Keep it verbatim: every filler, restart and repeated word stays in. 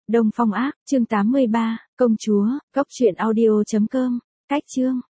Đông Phong Ác, chương tám mươi ba, công chúa, cốc truyện audio chấm com, cách chương.